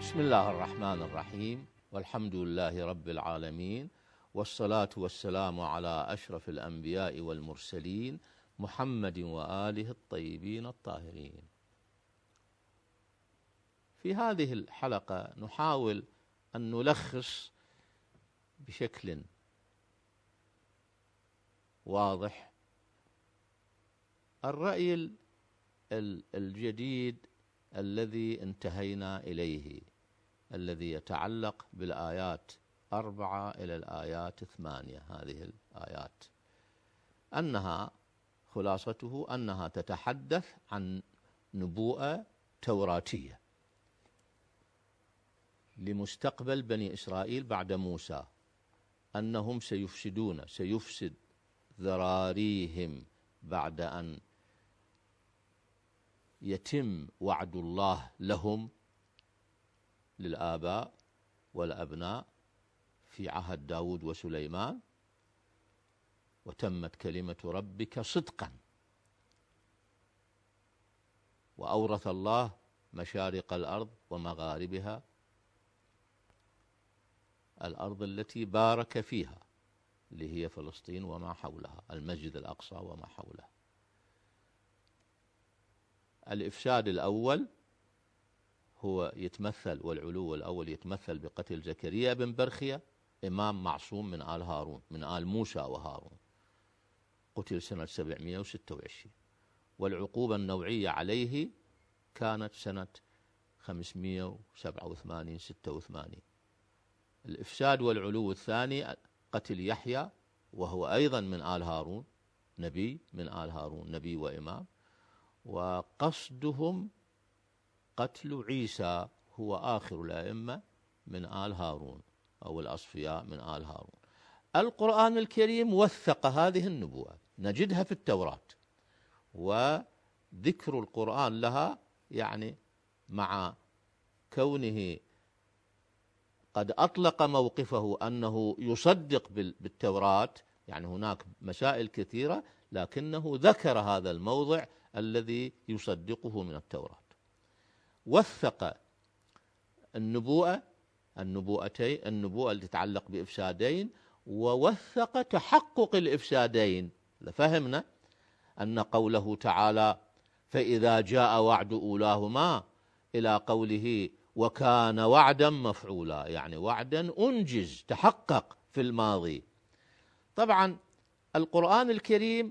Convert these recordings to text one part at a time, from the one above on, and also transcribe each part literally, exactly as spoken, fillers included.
بسم الله الرحمن الرحيم، والحمد لله رب العالمين، والصلاة والسلام على أشرف الأنبياء والمرسلين محمد وآله الطيبين الطاهرين. في هذه الحلقة نحاول أن نلخص بشكل واضح الرأي الجديد الذي انتهينا إليه، الذي يتعلق بالآيات أربعة إلى الآيات ثمانية. هذه الآيات أنها خلاصته أنها تتحدث عن نبوءة توراتية لمستقبل بني إسرائيل بعد موسى، أنهم سيفسدون سيفسد ذراريهم بعد أن يتم وعد الله لهم للآباء والأبناء في عهد داود وسليمان، وتمت كلمة ربك صدقا، وأورث الله مشارق الأرض ومغاربها، الأرض التي بارك فيها اللي هي فلسطين وما حولها، المسجد الأقصى وما حوله. الإفساد الأول هو يتمثل، والعلو الأول يتمثل بقتل زكريا بن برخية، إمام معصوم من آل هارون، من آل موسى وهارون، قتل سنة سبعمائة وستة وعشرين، والعقوبة النوعية عليه كانت سنة خمسمائة وسبعة وثمانين ستة وثمانين. الإفساد والعلو الثاني قتل يحيى، وهو أيضا من آل هارون، نبي من آل هارون، نبي وإمام، وقصدهم قتل عيسى، هو آخر الأئمة من آل هارون أو الأصفياء من آل هارون. القرآن الكريم وثق هذه النبوة، نجدها في التوراة، وذكر القرآن لها يعني مع كونه قد أطلق موقفه أنه يصدق بالتوراة، يعني هناك مسائل كثيرة، لكنه ذكر هذا الموضع الذي يصدقه من التوراة. وثق النبوءة النبوءتين النبوءة التي تتعلق بإفسادين، ووثق تحقق الإفسادين. لفهمنا أن قوله تعالى فإذا جاء وعد أولاهما إلى قوله وكان وعدا مفعولا، يعني وعدا أنجز تحقق في الماضي. طبعا القرآن الكريم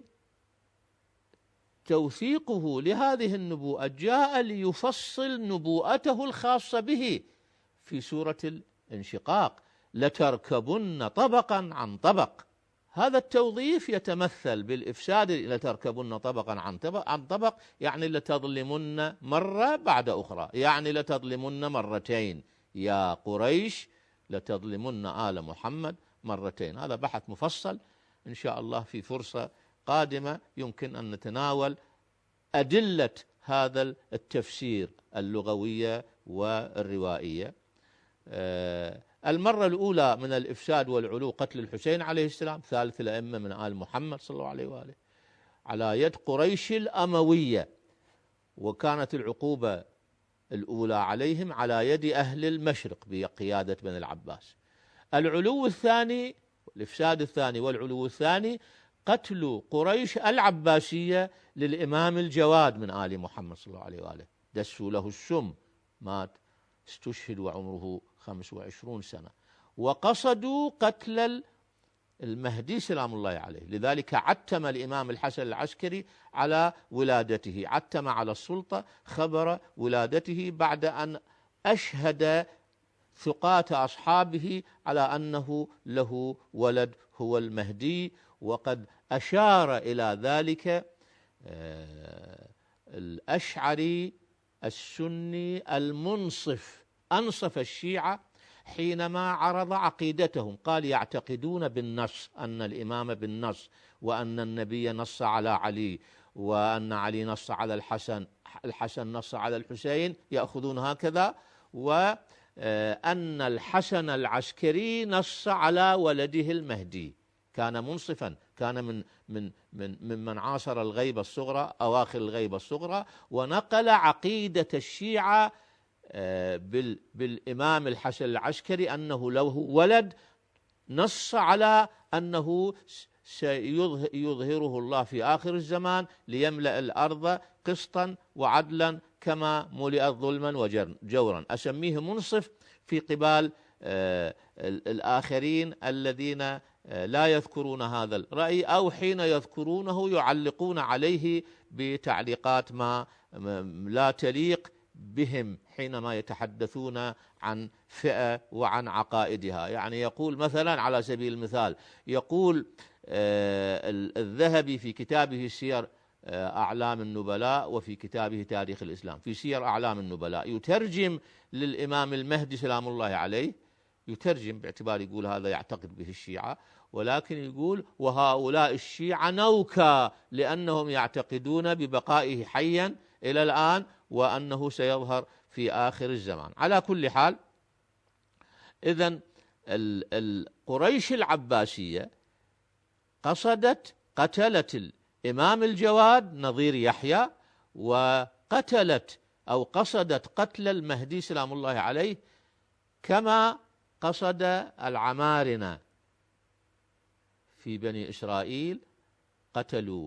توثيقه لهذه النبوءة جاء ليفصل نبوءته الخاصة به في سورة الانشقاق، لتركبن طبقا عن طبق. هذا التوظيف يتمثل بالإفساد، لتركبن طبقا عن طبق عن طبق يعني لتظلمن مرة بعد أخرى، يعني لتظلمن مرتين، يا قريش لتظلمن آل محمد مرتين. هذا بحث مفصل إن شاء الله في فرصة قادمة يمكن أن نتناول أدلة هذا التفسير اللغوية والروائية. المرة الأولى من الإفساد والعلو قتل الحسين عليه السلام، ثالث الأئمة من آل محمد صلى الله عليه وآله، على يد قريش الأموية، وكانت العقوبة الأولى عليهم على يد أهل المشرق بقيادة بن العباس. العلو الثاني، الإفساد الثاني والعلو الثاني قتل قريش العباسية للإمام الجواد من آل محمد صلى الله عليه وآله، دسوا له السم، مات استشهد وعمره خمس وعشرون سنة، وقصدوا قتل المهدي سلام الله عليه. لذلك عتم الإمام الحسن العسكري على ولادته، عتم على السلطة خبر ولادته بعد أن أشهد ثقات أصحابه على أنه له ولد هو المهدي، وقد أشار إلى ذلك الأشعري السني المنصف، أنصف الشيعة حينما عرض عقيدتهم، قال يعتقدون بالنص، أن الإمام بالنص، وأن النبي نص على علي، وأن علي نص على الحسن، الحسن نص على الحسين، يأخذون هكذا، وأن الحسن العسكري نص على ولده المهدي. كان منصفا، كان من من من ممن عاصر الغيبة الصغرى، أواخر الغيبة الصغرى، ونقل عقيدة الشيعة بالإمام الحسن العسكري أنه له ولد، نص على أنه سيظهره الله في آخر الزمان ليملأ الأرض قسطا وعدلا كما ملئت ظلما وجورا. أسميه منصف في قبال الآخرين الذين لا يذكرون هذا الرأي، أو حين يذكرونه يعلقون عليه بتعليقات ما لا تليق بهم حينما يتحدثون عن فئة وعن عقائدها. يعني يقول مثلا على سبيل المثال، يقول الذهبي في كتابه سير أعلام النبلاء وفي كتابه تاريخ الإسلام، في سير أعلام النبلاء يترجم للإمام المهدي سلام الله عليه، يترجم باعتبار يقول هذا يعتقد به الشيعة، ولكن يقول وهؤلاء الشيعة نوكا لأنهم يعتقدون ببقائه حيا إلى الآن وأنه سيظهر في آخر الزمان. على كل حال، إذن القريش العباسية قصدت قتلت الإمام الجواد نظير يحيى، وقتلت أو قصدت قتل المهدي سلام الله عليه، كما قصد العمارنة في بني إسرائيل قتلوا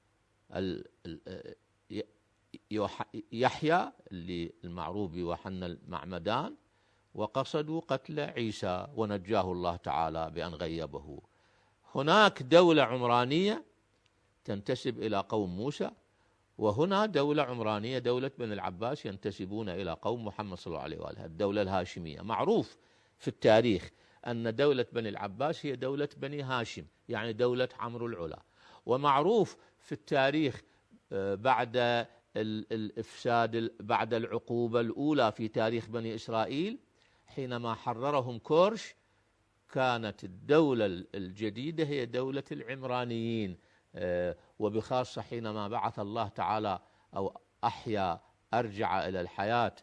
يحيى اللي المعروف بيوحنا المعمدان، وقصدوا قتل عيسى ونجاه الله تعالى بأن غيبه. هناك دولة عمرانية تنتسب إلى قوم موسى، وهنا دولة عمرانية دولة بني العباس ينتسبون إلى قوم محمد صلى الله عليه وآله، الدولة الهاشمية. معروف في التاريخ أن دولة بني العباس هي دولة بني هاشم، يعني دولة عمرو العلا. ومعروف في التاريخ بعد الإفساد بعد العقوبة الأولى في تاريخ بني إسرائيل حينما حررهم كورش، كانت الدولة الجديدة هي دولة العمرانيين، وبخاصة حينما بعث الله تعالى أو أحيا أرجع إلى الحياة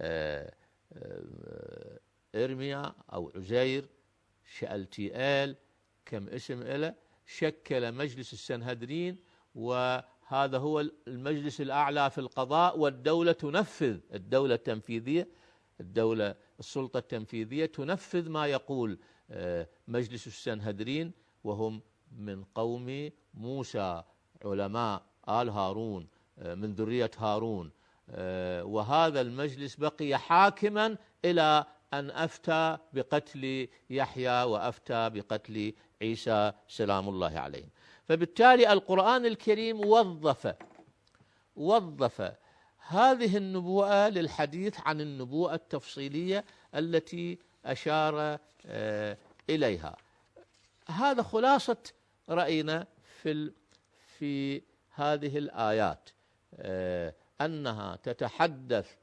إرميا أو عزير شألتيئيل كم اسم إله، شكل مجلس السنهدرين، وهذا هو المجلس الأعلى في القضاء، والدولة تنفذ، الدولة التنفيذية الدولة السلطة التنفيذية تنفذ ما يقول مجلس السنهدرين، وهم من قوم موسى، علماء آل هارون من ذرية هارون. وهذا المجلس بقي حاكما إلى أن أفتى بقتل يحيى وأفتى بقتل عيسى سلام الله عليه. فبالتالي القرآن الكريم وظف وظف هذه النبوءة للحديث عن النبوءة التفصيلية التي أشار إليها. هذا خلاصة رأينا في في هذه الآيات، أنها تتحدث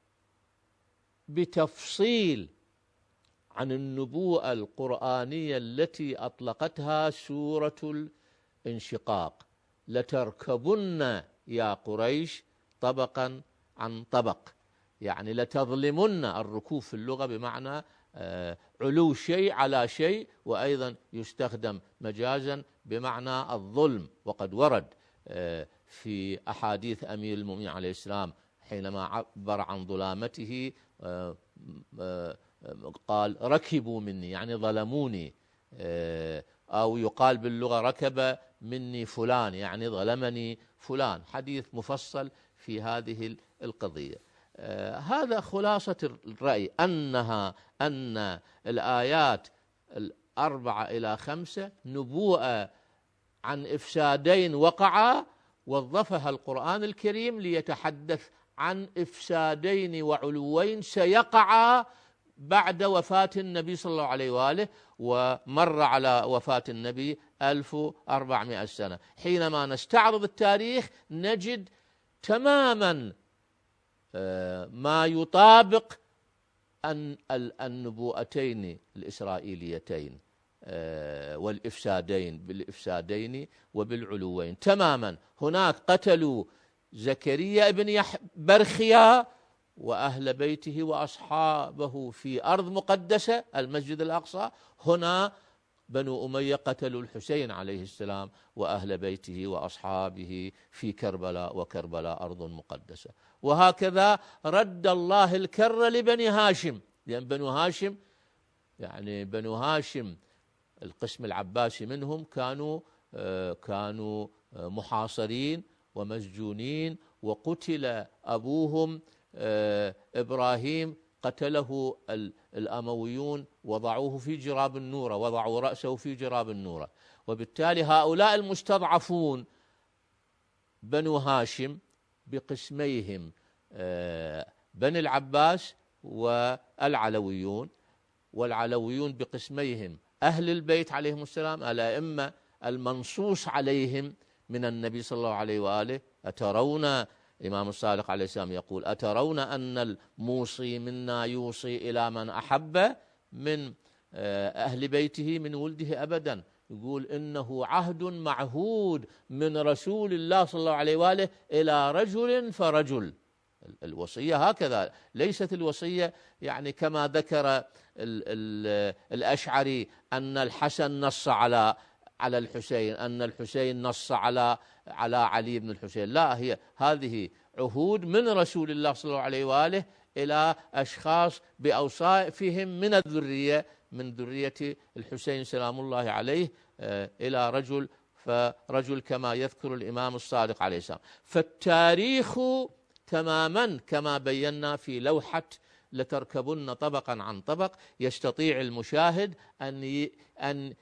بتفصيل عن النبوءة القرآنية التي أطلقتها سورة الانشقاق: لتركبن يا قريش طبقا عن طبق، يعني لتظلمن. الركوب في اللغة بمعنى علو شيء على شيء، وأيضا يستخدم مجازا بمعنى الظلم. وقد ورد في أحاديث أمير المؤمنين عليه السلام حينما عبر عن ظلامته قال ركبوا مني، يعني ظلموني، أو يقال باللغة ركب مني فلان، يعني ظلمني فلان. حديث مفصل في هذه القضية. هذا خلاصة الرأي، أنها أن الآيات الأربعة إلى خمسة نبوءة عن إفسادين وقعا، وظفها القرآن الكريم ليتحدث عن إفسادين وعلوين سيقعا بعد وفاة النبي صلى الله عليه وآله، ومر على وفاة النبي ألف وأربعمائة سنة. حينما نستعرض التاريخ نجد تماما ما يطابق أن النبوءتين الإسرائيليتين والإفسادين بالإفسادين وبالعلوين تماما. هناك قتلوا زكريا ابن برخيا وأهل بيته وأصحابه في أرض مقدسة المسجد الأقصى، هنا بنو أمية قتلوا الحسين عليه السلام وأهل بيته وأصحابه في كربلاء، وكربلاء أرض مقدسة. وهكذا رد الله الكر لبني هاشم، لأن بنو هاشم يعني بنو هاشم القسم العباسي منهم كانوا كانوا محاصرين ومسجونين، وقتل أبوهم إبراهيم قتله الأمويون، وضعوه في جراب النورة، وضعوا رأسه في جراب النورة. وبالتالي هؤلاء المستضعفون بنو هاشم بقسميهم بني العباس والعلويون، والعلويون بقسميهم أهل البيت عليهم السلام الأئمة المنصوص عليهم من النبي صلى الله عليه وآله. أترون، الإمام الصادق عليه السلام يقول: أترون أن الموصي منا يوصي إلى من أحب من أهل بيته من ولده؟ أبدا. يقول: إنه عهد معهود من رسول الله صلى الله عليه وآله إلى رجل فرجل. الوصية هكذا، ليست الوصية يعني كما ذكر ال ال الأشعري أن الحسن نص على على الحسين، أن الحسين نص على على علي بن الحسين. لا، هي هذه عهود من رسول الله صلى الله عليه وآله إلى أشخاص بأوصافهم من الذرية، من ذرية الحسين سلام الله عليه، إلى رجل فرجل كما يذكر الإمام الصادق عليه السلام. فالتاريخ تماما كما بينا في لوحة لتركبن طبقا عن طبق، يستطيع المشاهد أن أن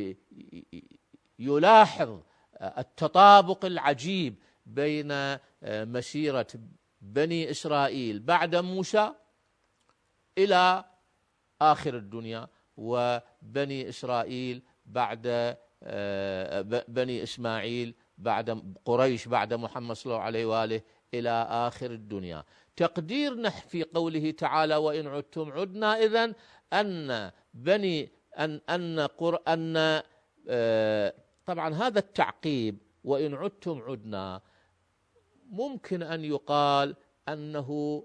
يلاحظ التطابق العجيب بين مسيرة بني إسرائيل بعد موسى إلى آخر الدنيا، وبني إسرائيل بعد بني إسماعيل بعد قريش بعد محمد صلى الله عليه وآله إلى آخر الدنيا. تقديرنا في قوله تعالى: وإن عدتم عدنا، إذن أن بني أن أن قرآن طبعا هذا التعقيب وإن عدتم عدنا ممكن أن يقال أنه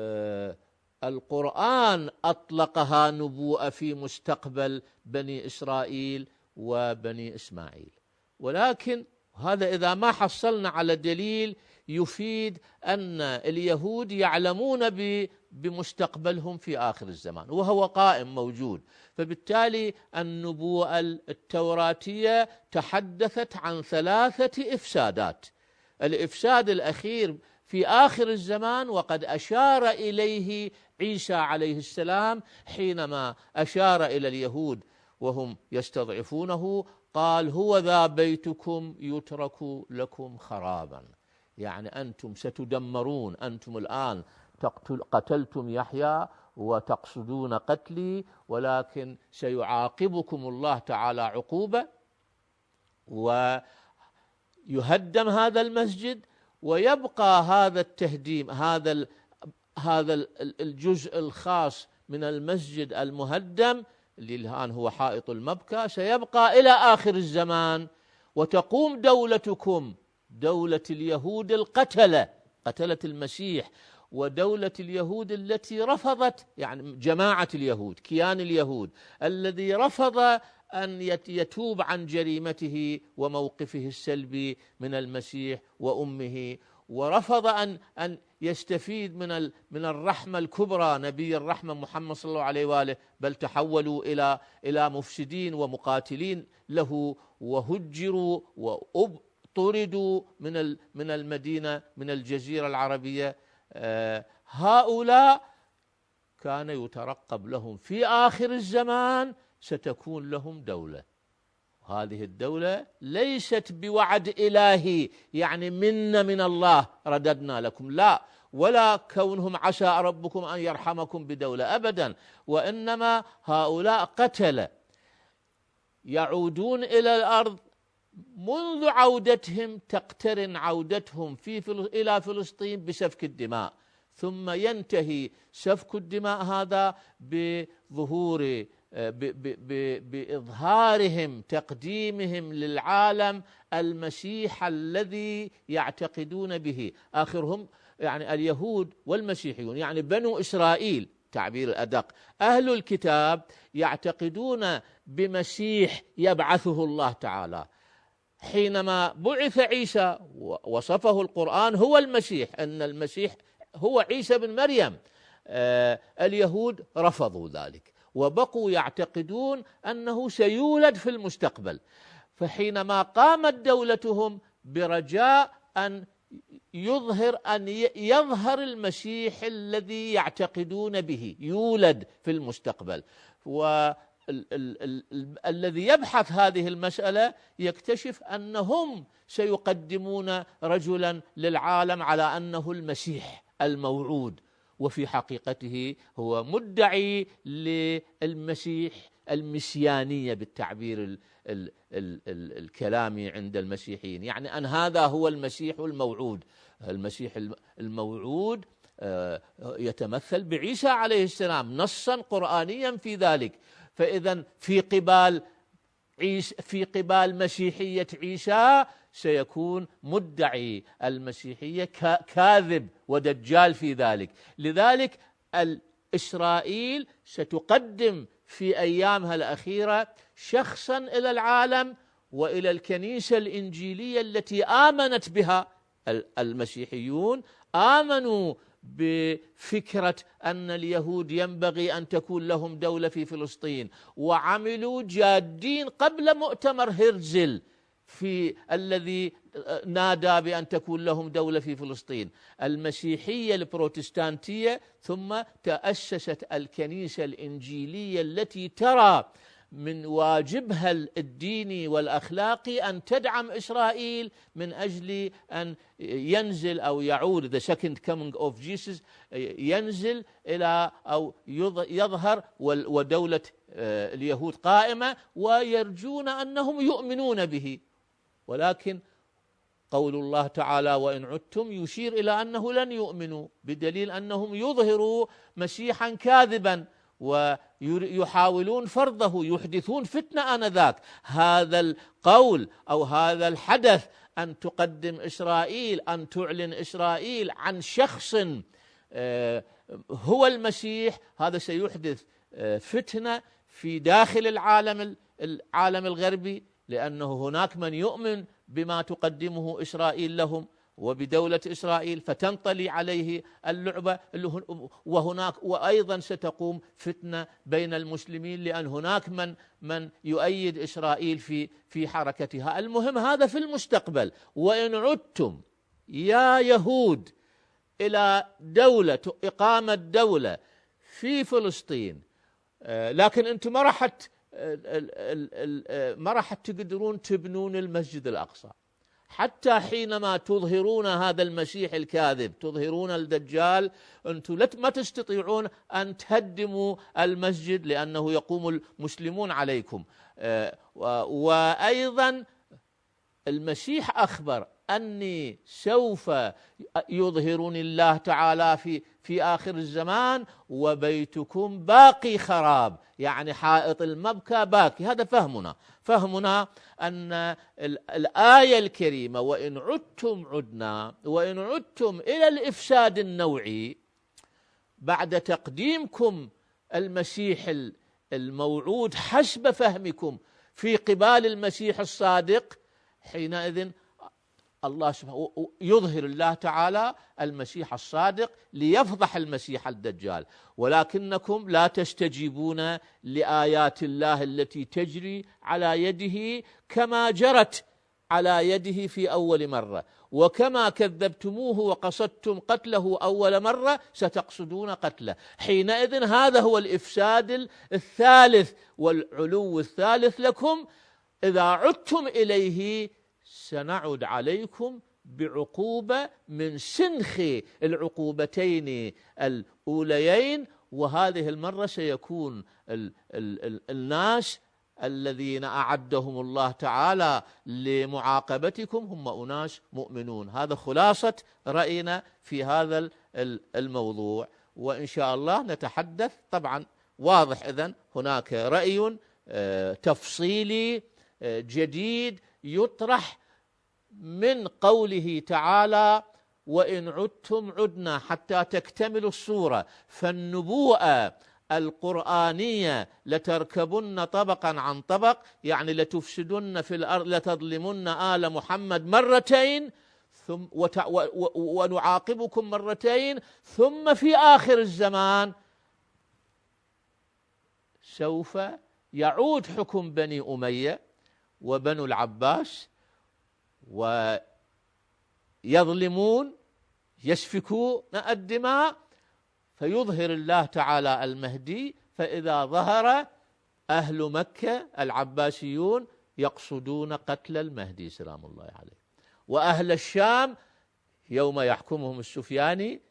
القرآن أطلقها نبوءة في مستقبل بني إسرائيل وبني إسماعيل، ولكن هذا إذا ما حصلنا على دليل يفيد أن اليهود يعلمون بمستقبلهم في آخر الزمان، وهو قائم موجود. فبالتالي النبوءة التوراتية تحدثت عن ثلاثة إفسادات. الإفساد الأخير في آخر الزمان، وقد أشار إليه عيسى عليه السلام حينما أشار إلى اليهود وهم يستضعفونه، قال: هو ذا بيتكم يترك لكم خرابا. يعني أنتم ستدمرون، أنتم الآن تقتل قتلتم يحيى وتقصدون قتلي، ولكن سيعاقبكم الله تعالى عقوبة، ويهدم هذا المسجد، ويبقى هذا التهديم، هذا هذا الجزء الخاص من المسجد المهدم اللي الآن هو حائط المبكى، سيبقى إلى آخر الزمان، وتقوم دولتكم، دولة اليهود القتلة، قتلة المسيح، ودولة اليهود التي رفضت، يعني جماعة اليهود، كيان اليهود الذي رفض أن يتوب عن جريمته وموقفه السلبي من المسيح وأمه، ورفض أن أن يستفيد من من الرحمة الكبرى نبي الرحمة محمد صلى الله عليه وآله، بل تحولوا إلى إلى مفسدين ومقاتلين له، وهجروا وطردوا من من المدينة، من الجزيرة العربية. هؤلاء كان يترقب لهم في آخر الزمان ستكون لهم دولة. هذه الدولة ليست بوعد إلهي يعني منا من الله رددنا لكم، لا، ولا كونهم عسى ربكم أن يرحمكم بدولة أبدا، وإنما هؤلاء قتل يعودون إلى الأرض منذ عودتهم، تقترن عودتهم في فل... إلى فلسطين بسفك الدماء، ثم ينتهي سفك الدماء هذا بظهور بإظهارهم، تقديمهم للعالم المسيح الذي يعتقدون به. آخرهم يعني اليهود والمسيحيون، يعني بنو إسرائيل بالتعبير الأدق. أهل الكتاب يعتقدون بمسيح يبعثه الله تعالى. حينما بعث عيسى وصفه القرآن هو المسيح، أن المسيح هو عيسى بن مريم، آه اليهود رفضوا ذلك وبقوا يعتقدون أنه سيولد في المستقبل. فحينما قامت دولتهم برجاء أن يظهر أن يظهر المسيح الذي يعتقدون به يولد في المستقبل، والذي يبحث هذه المسألة يكتشف أنهم سيقدمون رجلا للعالم على أنه المسيح الموعود، وفي حقيقته هو مدعي للمسيح المسيانية بالتعبير ال ال ال ال الكلامي عند المسيحيين، يعني أن هذا هو المسيح الموعود. المسيح الموعود يتمثل بعيسى عليه السلام نصا قرآنيا في ذلك. فإذا في قبال عيسى في قبال مسيحية عيسى سيكون مدعي المسيحية كاذب ودجال في ذلك. لذلك إسرائيل ستقدم في أيامها الأخيرة شخصا إلى العالم وإلى الكنيسة الإنجيلية التي آمنت بها المسيحيون. آمنوا بفكرة أن اليهود ينبغي أن تكون لهم دولة في فلسطين، وعملوا جادين قبل مؤتمر هرزل في الذي نادى بأن تكون لهم دولة في فلسطين. المسيحية البروتستانتية، ثم تأسست الكنيسة الإنجيلية التي ترى من واجبها الديني والأخلاقي أن تدعم إسرائيل من أجل أن ينزل أو يعود the second coming of Jesus، ينزل إلى أو يظهر ودولة اليهود قائمة، ويرجون أنهم يؤمنون به. ولكن قول الله تعالى وإن عدتم يشير إلى أنه لن يؤمنوا، بدليل أنهم يظهروا مسيحا كاذبا ويحاولون فرضه، يحدثون فتنة آنذاك. هذا القول أو هذا الحدث أن تقدم إسرائيل، أن تعلن إسرائيل عن شخص هو المسيح، هذا سيحدث فتنة في داخل العالم العالم الغربي، لأنه هناك من يؤمن بما تقدمه إسرائيل لهم وبدولة إسرائيل، فتنطلي عليه اللعبة. وهناك وأيضا ستقوم فتنة بين المسلمين، لأن هناك من من يؤيد إسرائيل في في حركتها. المهم هذا في المستقبل. وإن عدتم يا يهود إلى دولة إقامة دولة في فلسطين، لكن أنتم ما راح ما راح تقدرون تبنون المسجد الأقصى، حتى حينما تظهرون هذا المسيح الكاذب، تظهرون الدجال، أنتم ما تستطيعون أن تهدموا المسجد لأنه يقوم المسلمون عليكم. وأيضا المسيح أخبر أني سوف يظهرني الله تعالى في في آخر الزمان وبيتكم باقي خراب، يعني حائط المبكى باقي. هذا فهمنا فهمنا أن الآية الكريمة وإن عدتم عدنا، وإن عدتم إلى الإفساد النوعي بعد تقديمكم المسيح الموعود حسب فهمكم في قبال المسيح الصادق، حينئذ الله سبحانه يظهر الله تعالى المسيح الصادق ليفضح المسيح الدجال. ولكنكم لا تستجيبون لآيات الله التي تجري على يده كما جرت على يده في أول مرة، وكما كذبتموه وقصدتم قتله أول مرة ستقصدون قتله. حينئذ هذا هو الإفساد الثالث والعلو الثالث لكم. إذا عدتم إليه سنعد عليكم بعقوبة من سنخ العقوبتين الأوليين، وهذه المرة سيكون ال ال ال الناس الذين أعدهم الله تعالى لمعاقبتكم هم أناس مؤمنون. هذا خلاصة رأينا في هذا الموضوع، وإن شاء الله نتحدث. طبعا واضح إذن هناك رأي تفصيلي جديد يطرح من قوله تعالى وإن عدتم عدنا حتى تكتملوا الصورة. فالنبوءة القرآنية لتركبن طبقا عن طبق، يعني لتفسدن في الأرض، لتظلمن آل محمد مرتين ثم ونعاقبكم مرتين، ثم في آخر الزمان سوف يعود حكم بني أمية وبنو العباس ويظلمون يسفكون الدماء، فيظهر الله تعالى المهدي. فإذا ظهر أهل مكة العباسيون يقصدون قتل المهدي سلام الله عليه، وأهل الشام يوم يحكمهم السفياني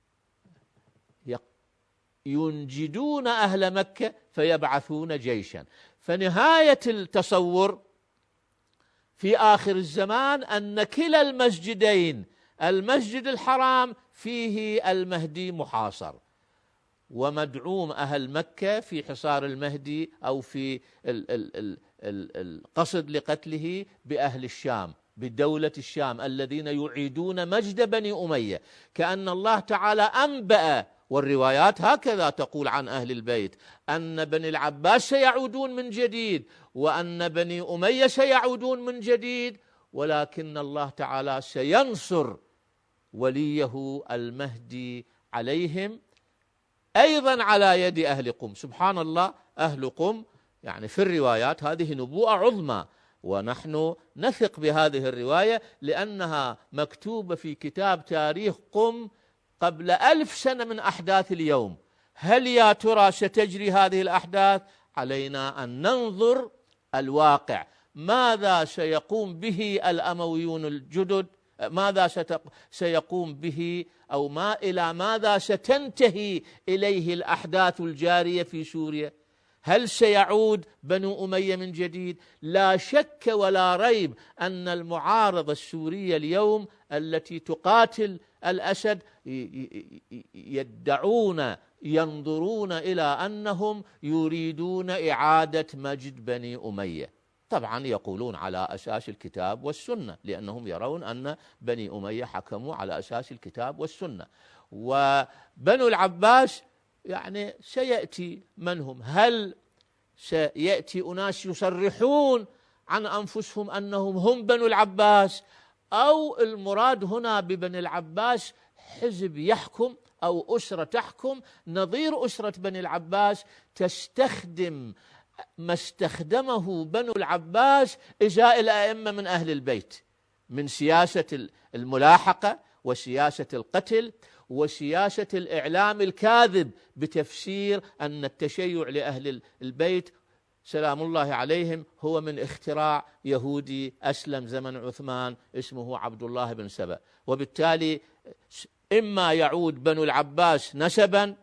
ينجدون أهل مكة فيبعثون جيشا. فنهاية التصور في آخر الزمان أن كلا المسجدين، المسجد الحرام فيه المهدي محاصر، ومدعوم أهل مكة في حصار المهدي أو في القصد لقتله بأهل الشام، بدولة الشام الذين يعيدون مجد بني أمية. كأن الله تعالى أنبأ، والروايات هكذا تقول عن أهل البيت، أن بني العباس سيعودون من جديد، وأن بني أمية سيعودون من جديد، ولكن الله تعالى سينصر وليه المهدي عليهم أيضا على يد أهل قم. سبحان الله، أهل قم يعني في الروايات هذه نبوءة عظمى، ونحن نثق بهذه الرواية لأنها مكتوبة في كتاب تاريخ قم قبل ألف سنة من أحداث اليوم. هل يا ترى ستجري هذه الأحداث؟ علينا أن ننظر الواقع، ماذا سيقوم به الأمويون الجدد، ماذا سيقوم به أو ما إلى ماذا ستنتهي إليه الأحداث الجارية في سوريا. هل سيعود بنو أمية من جديد؟ لا شك ولا ريب أن المعارضة السورية اليوم التي تقاتل الأسد يدعون ينظرون إلى أنهم يريدون إعادة مجد بني أمية. طبعا يقولون على أساس الكتاب والسنة، لأنهم يرون أن بني أمية حكموا على أساس الكتاب والسنة. وبنو العباس يعني سيأتي من هم؟ هل سيأتي أناس يصرحون عن أنفسهم أنهم هم بنو العباس، أو المراد هنا ببني العباس حزب يحكم أو أسرة تحكم نظير أسرة بني العباس، تستخدم ما استخدمه بنو العباس إزاء الأئمة من أهل البيت من سياسة الملاحقة وسياسة القتل وسياسة الإعلام الكاذب بتفسير أن التشيع لأهل البيت سلام الله عليهم هو من اختراع يهودي أسلم زمن عثمان اسمه عبد الله بن سبأ. وبالتالي إما يعود بنو العباس نسبا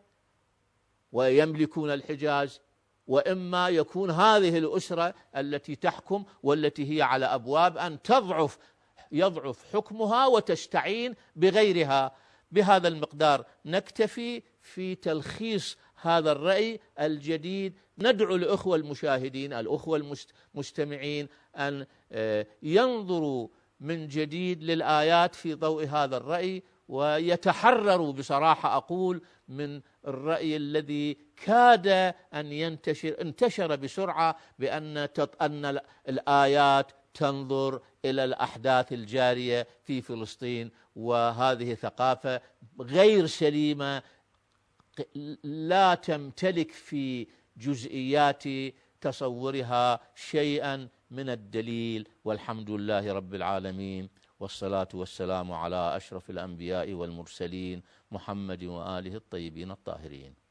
ويملكون الحجاز، وإما يكون هذه الأسرة التي تحكم والتي هي على أبواب أن تضعف يضعف حكمها وتستعين بغيرها. بهذا المقدار نكتفي في تلخيص هذا الرأي الجديد. ندعو الأخوة المشاهدين الأخوة المستمعين أن ينظروا من جديد للآيات في ضوء هذا الرأي، ويتحرروا بصراحة أقول من الرأي الذي كاد أن ينتشر انتشر بسرعة بأن أن الآيات تنظر إلى الأحداث الجارية في فلسطين، وهذه ثقافة غير سليمة لا تمتلك في جزئيات تصورها شيئا من الدليل. والحمد لله رب العالمين، والصلاة والسلام على أشرف الأنبياء والمرسلين محمد وآله الطيبين الطاهرين.